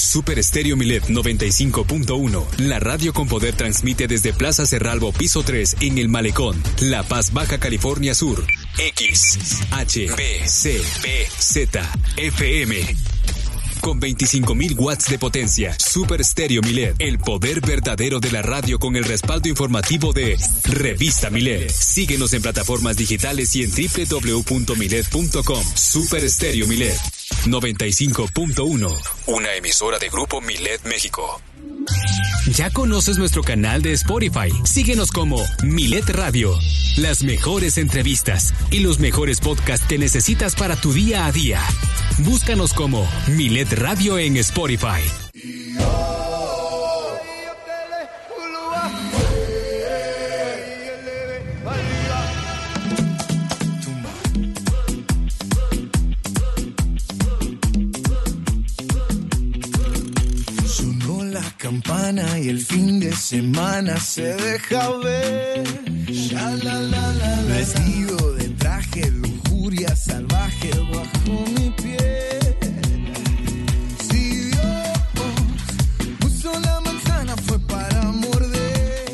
Super Estéreo Milet 95.1. La radio con poder transmite desde Plaza Cerralbo, piso 3, en El Malecón, La Paz, Baja California Sur. X, H, B, C, P, Z, FM. Con 25.000 watts de potencia. Super Estéreo Milet. El poder verdadero de la radio con el respaldo informativo de Revista Milet. Síguenos en plataformas digitales y en www.milet.com. Super Estéreo Milet 95.1. Una emisora de Grupo Milet México. ¿Ya conoces nuestro canal de Spotify? Síguenos como Milet Radio. Las mejores entrevistas y los mejores podcasts que necesitas para tu día a día. Búscanos como Milet Radio en Spotify. Sonó la campana y el fin de semana se deja ver. Vestido de traje, lujuria salvaje bajo mi piel. Si Dios puso la manzana fue para morder.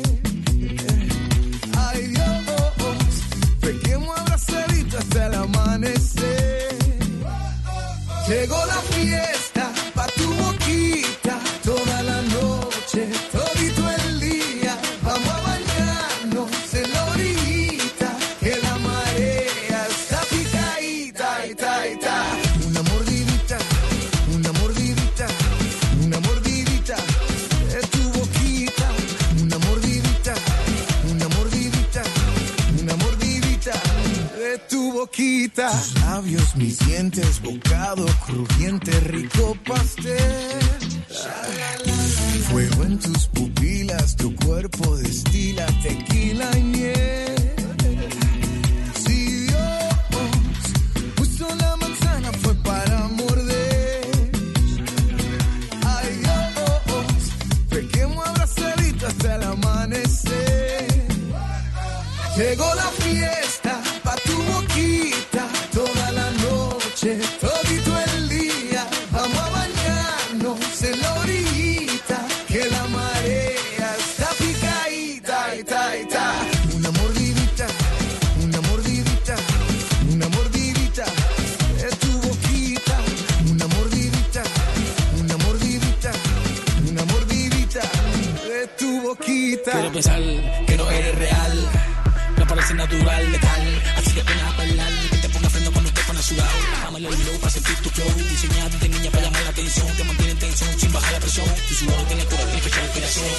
Ay Dios, pequemos abrazaditos hasta el amanecer. Llegó la fiesta pa' tu boquita, toda la noche, todito el día. Vamos a bañarnos en la orillita, que la marea está picadita, ita, ita. Una mordidita, una mordidita, una mordidita de tu boquita. Una mordidita, una mordidita, una mordidita de tu boquita. Tus labios, mis dientes, bocado crujiente, rico pastel. Fuego en tus pupilas, tu cuerpo destila tequila y miel. Si Dios puso la manzana fue para morder. Ay Dios, pequemos abrazaditos hasta el amanecer. Llegó la fiesta pa' tu boquita, toda la noche, todito el día. Vamos a bañarnos en la orillita, que la marea está picadita, ita, ita. Una mordidita, una mordidita, una mordidita de tu boquita. Una mordidita, una mordidita, una mordidita de tu boquita. Quiero pensar que no eres real, no parece natural, letal. Así que ven a bailar, que te ponga freno cuando te pones sudado. Bájame el low para sentir tu flow. Diseñado de niña para llamar la atención. Te mantiene en tensión sin bajar la presión. Tu sudor tiene cura, tiene fecha de inspiración.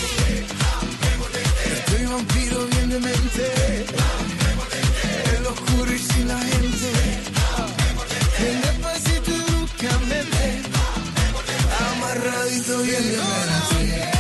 Estoy vampiro bien de mente, el oscuro y sin la gente. En despacito y bruscamente, amarradito bien de mente.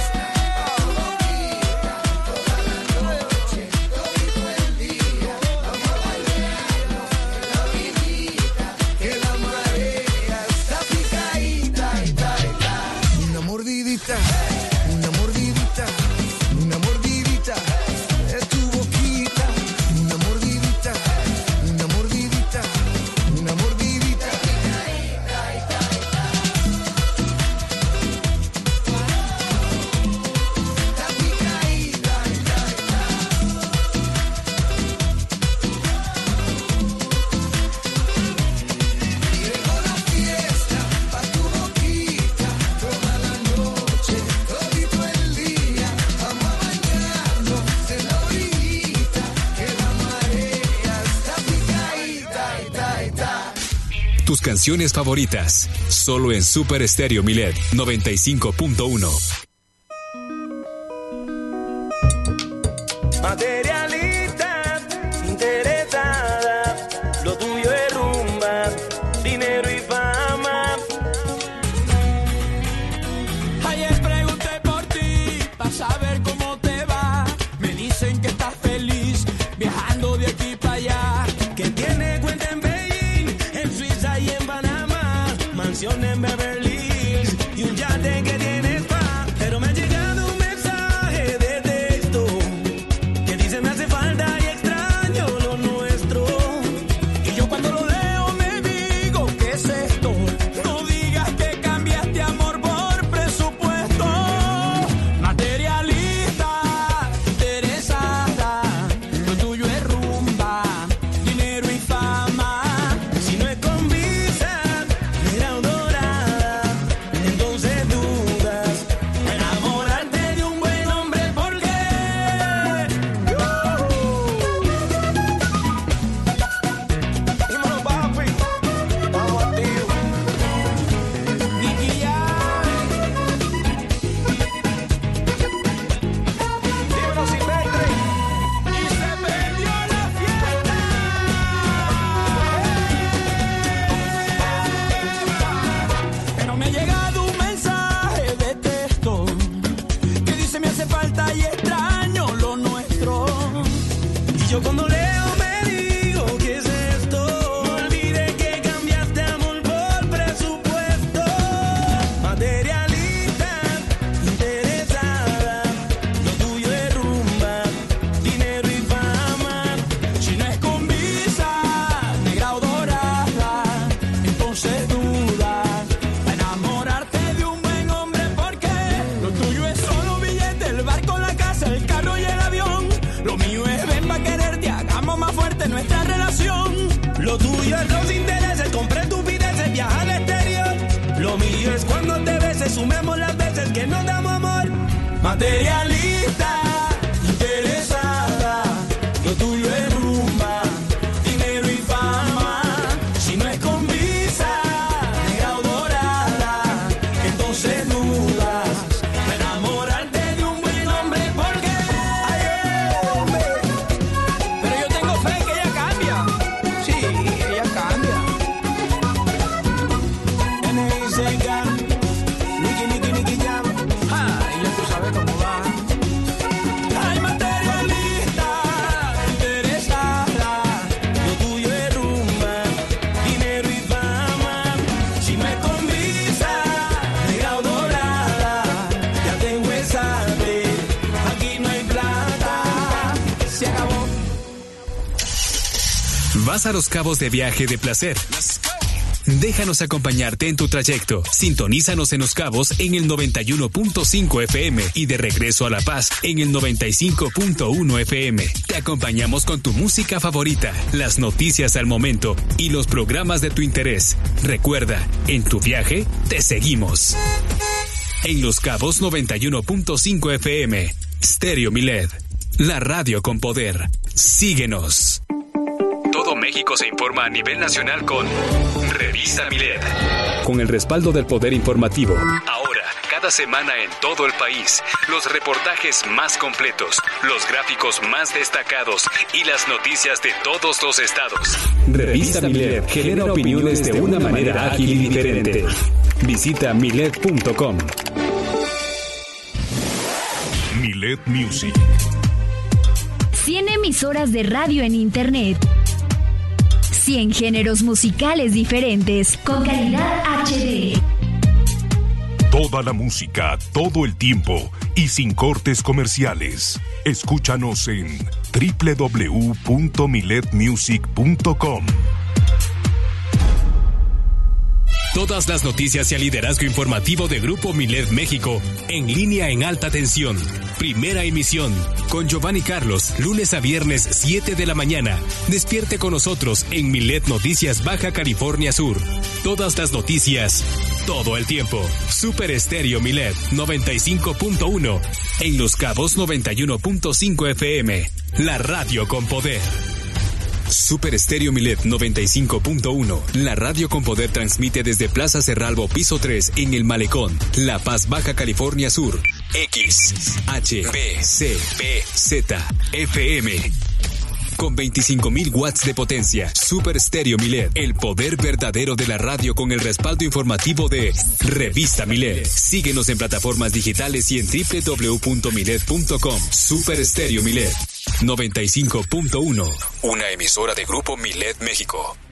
Una mordidita, una mordidita de tu boquita. Una mordidita, una mordidita, una mordidita. Llegó la fiesta pa' tu boquita, toda la noche, todito el día. Vamos a bañarnos en la orillita, que la marea está picadita, ita, ita. Tus canciones favoritas, solo en Super Estéreo Milet 95.1. Materialista, interesada, lo tuyo es rumba, dinero y fama. Ayer pregunté por ti, para saber cómo te va. Me dicen que estás feliz, viajando de aquí para allá. Que tiene cuenta en Beijing, en Suiza y en Panamá, mansión en Beverly Hills y un yate que tiene spa. materialista, interesada, lo tuyo es rumba, dinero y fama. Si no es con visa, negra o dorada, entonces duda a enamorarte de un buen hombre, porque lo tuyo es solo billete, el barco, la casa, el carro y el avión. Lo mío es ven pa' quererte, hagamos más fuerte nuestra relación. Lo tuyo es los intereses, compré estupideces, viajar al exterior. Lo mío es cuando te beses, sumemos las veces que nos damos amor. Materialista, interesada, lo tuyo es rumba, dinero y fama. Si no es con visa, negra o dorada, entonces dudas a enamorarte de un buen hombre, porque ay, hombre. Pero yo tengo fe que ella cambia. Sí, ella cambia. N.I.C.K. Nicky Jam. Y ya tú sabes cómo va. Ay, materialista, interesada, Lo tuyo es rumba, dinero y fama. si no es con visa, Negra o dorada, ya tengo esa vez. Aquí no hay plata. se acabó. ¿Vas a Los Cabos de viaje de placer? Déjanos acompañarte en tu trayecto. Sintonízanos en Los Cabos en el 91.5 FM y de regreso a La Paz en el 95.1 FM. Te acompañamos con tu música favorita, las noticias al momento y los programas de tu interés. Recuerda, en tu viaje te seguimos. En Los Cabos 91.5 FM, Stereo Milet, la radio con poder. Síguenos. Todo México se informa a nivel nacional con Revista Milet. Con el respaldo del Poder Informativo. Ahora, cada semana en todo el país, los reportajes más completos, los gráficos más destacados y las noticias de todos los estados. Revista Milet genera opiniones de una manera ágil y diferente. Visita milet.com. Milet Music. 100 emisoras de radio en internet. 100 géneros musicales diferentes con calidad HD. Toda la música, todo el tiempo y sin cortes comerciales. Escúchanos en www.miletmusic.com. Todas las noticias y el liderazgo informativo de Grupo Milet México en línea en alta tensión. Primera emisión con Giovanni Carlos, lunes a viernes 7 de la mañana. Despierte con nosotros en Milet Noticias Baja California Sur. Todas las noticias, todo el tiempo. Super Estéreo Milet 95.1 en Los Cabos 91.5 FM. La radio con poder. Super Estéreo Milet 95.1. La radio con poder transmite desde Plaza Cerralbo, piso 3, en El Malecón, La Paz, Baja California Sur. X, H, B, C, P, Z, FM. Con 25,000 watts de potencia. Super Estéreo Milet. El poder verdadero de la radio con el respaldo informativo de Revista Milet. Síguenos en plataformas digitales y en www.milet.com. Super Estéreo Milet 95.1. Una emisora de Grupo Milet México.